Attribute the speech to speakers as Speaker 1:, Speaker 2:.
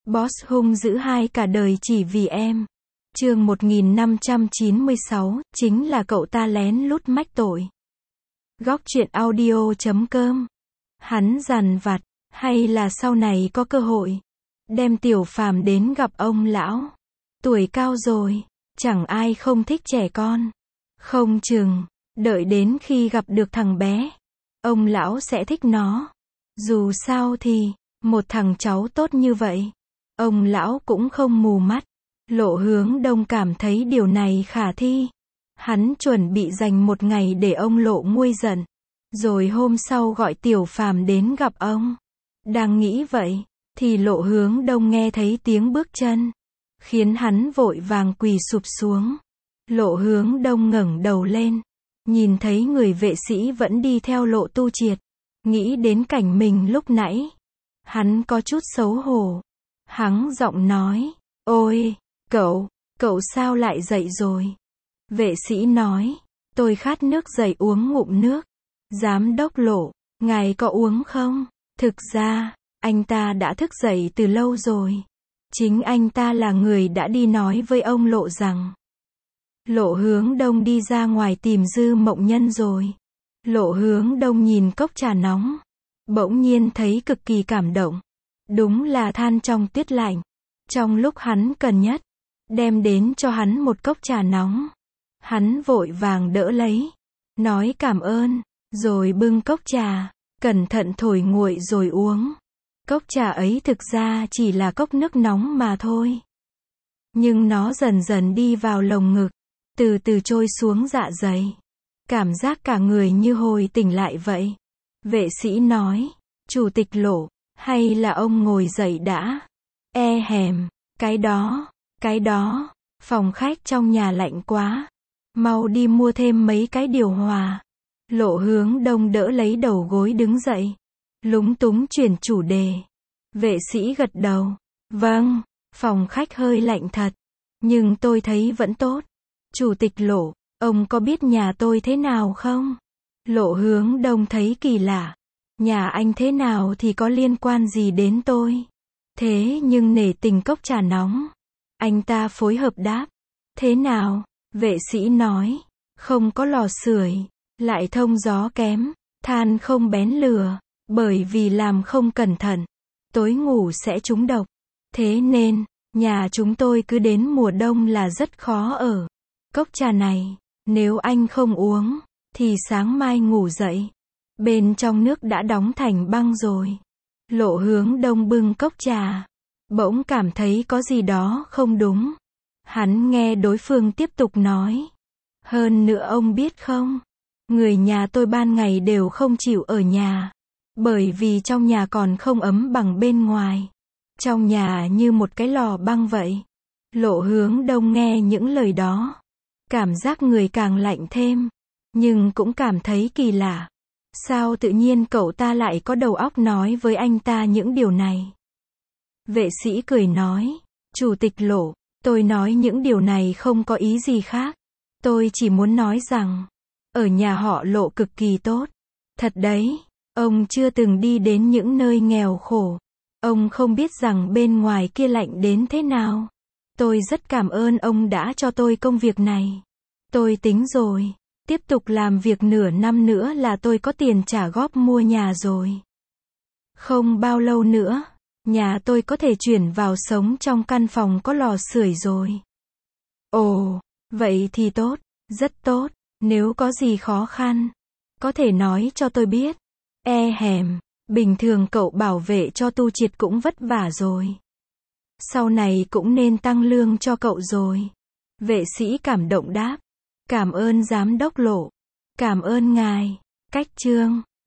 Speaker 1: Boss hung dữ hai cả đời chỉ vì em. Chương 1596, chính là cậu ta lén lút mách tội. Góc truyện audio.com. Hắn dằn vặt, hay là sau này có cơ hội đem Tiểu Phàm đến gặp ông lão. Tuổi cao rồi, chẳng ai không thích trẻ con. Không chừng, đợi đến khi gặp được thằng bé, ông lão sẽ thích nó. Dù sao thì, một thằng cháu tốt như vậy, ông lão cũng không mù mắt. Lộ Hướng Đông cảm thấy điều này khả thi. Hắn chuẩn bị dành một ngày để ông Lộ nguôi giận, rồi hôm sau gọi Tiểu Phàm đến gặp ông. Đang nghĩ vậy, thì Lộ Hướng Đông nghe thấy tiếng bước chân, khiến hắn vội vàng quỳ sụp xuống. Lộ Hướng Đông ngẩng đầu lên, nhìn thấy người vệ sĩ vẫn đi theo Lộ Tu Triệt. Nghĩ đến cảnh mình lúc nãy, hắn có chút xấu hổ. Hắn giọng nói, ôi, cậu sao lại dậy rồi? Vệ sĩ nói, tôi khát nước dậy uống ngụm nước. Giám đốc Lộ, ngài có uống không? Thực ra, anh ta đã thức dậy từ lâu rồi. Chính anh ta là người đã đi nói với ông Lộ rằng Lộ Hướng Đông đi ra ngoài tìm Dư Mộng Nhân rồi. Lộ Hướng Đông nhìn cốc trà nóng, bỗng nhiên thấy cực kỳ cảm động. Đúng là than trong tuyết lạnh. Trong lúc hắn cần nhất, đem đến cho hắn một cốc trà nóng. Hắn vội vàng đỡ lấy, nói cảm ơn, rồi bưng cốc trà, cẩn thận thổi nguội rồi uống. Cốc trà ấy thực ra chỉ là cốc nước nóng mà thôi. Nhưng nó dần dần đi vào lồng ngực, từ từ trôi xuống dạ dày. Cảm giác cả người như hồi tỉnh lại vậy. Vệ sĩ nói, Chủ tịch Lộ, hay là ông ngồi dậy đã? Hèm, cái đó, phòng khách trong nhà lạnh quá. Mau đi mua thêm mấy cái điều hòa. Lộ Hướng Đông đỡ lấy đầu gối đứng dậy, lúng túng chuyển chủ đề. Vệ sĩ gật đầu, vâng, phòng khách hơi lạnh thật, nhưng tôi thấy vẫn tốt. Chủ tịch Lộ, ông có biết nhà tôi thế nào không? Lộ Hướng Đông thấy kỳ lạ. Nhà anh thế nào thì có liên quan gì đến tôi? Thế nhưng nể tình cốc trà nóng, anh ta phối hợp đáp. Thế nào? Vệ sĩ nói, không có lò sưởi, lại thông gió kém, than không bén lửa, bởi vì làm không cẩn thận, tối ngủ sẽ trúng độc. Thế nên, nhà chúng tôi cứ đến mùa đông là rất khó ở. Cốc trà này, nếu anh không uống, thì sáng mai ngủ dậy, bên trong nước đã đóng thành băng rồi. Lộ Hướng Đông bưng cốc trà, bỗng cảm thấy có gì đó không đúng. Hắn nghe đối phương tiếp tục nói. Hơn nữa ông biết không, người nhà tôi ban ngày đều không chịu ở nhà, bởi vì trong nhà còn không ấm bằng bên ngoài. Trong nhà như một cái lò băng vậy. Lộ Hướng Đông nghe những lời đó, cảm giác người càng lạnh thêm, nhưng cũng cảm thấy kỳ lạ. Sao tự nhiên cậu ta lại có đầu óc nói với anh ta những điều này? Vệ sĩ cười nói, Chủ tịch Lộ, tôi nói những điều này không có ý gì khác. Tôi chỉ muốn nói rằng, ở nhà họ Lộ cực kỳ tốt. Thật đấy, ông chưa từng đi đến những nơi nghèo khổ. Ông không biết rằng bên ngoài kia lạnh đến thế nào. Tôi rất cảm ơn ông đã cho tôi công việc này. Tôi tính rồi, tiếp tục làm việc nửa năm nữa là tôi có tiền trả góp mua nhà rồi. Không bao lâu nữa, nhà tôi có thể chuyển vào sống trong căn phòng có lò sưởi rồi. Ồ, vậy thì tốt, rất tốt. Nếu có gì khó khăn, có thể nói cho tôi biết. Hèm, bình thường cậu bảo vệ cho Tu Triệt cũng vất vả rồi. Sau này cũng nên tăng lương cho cậu rồi. Vệ sĩ cảm động đáp. Cảm ơn giám đốc Lộ. Cảm ơn ngài. Cách chương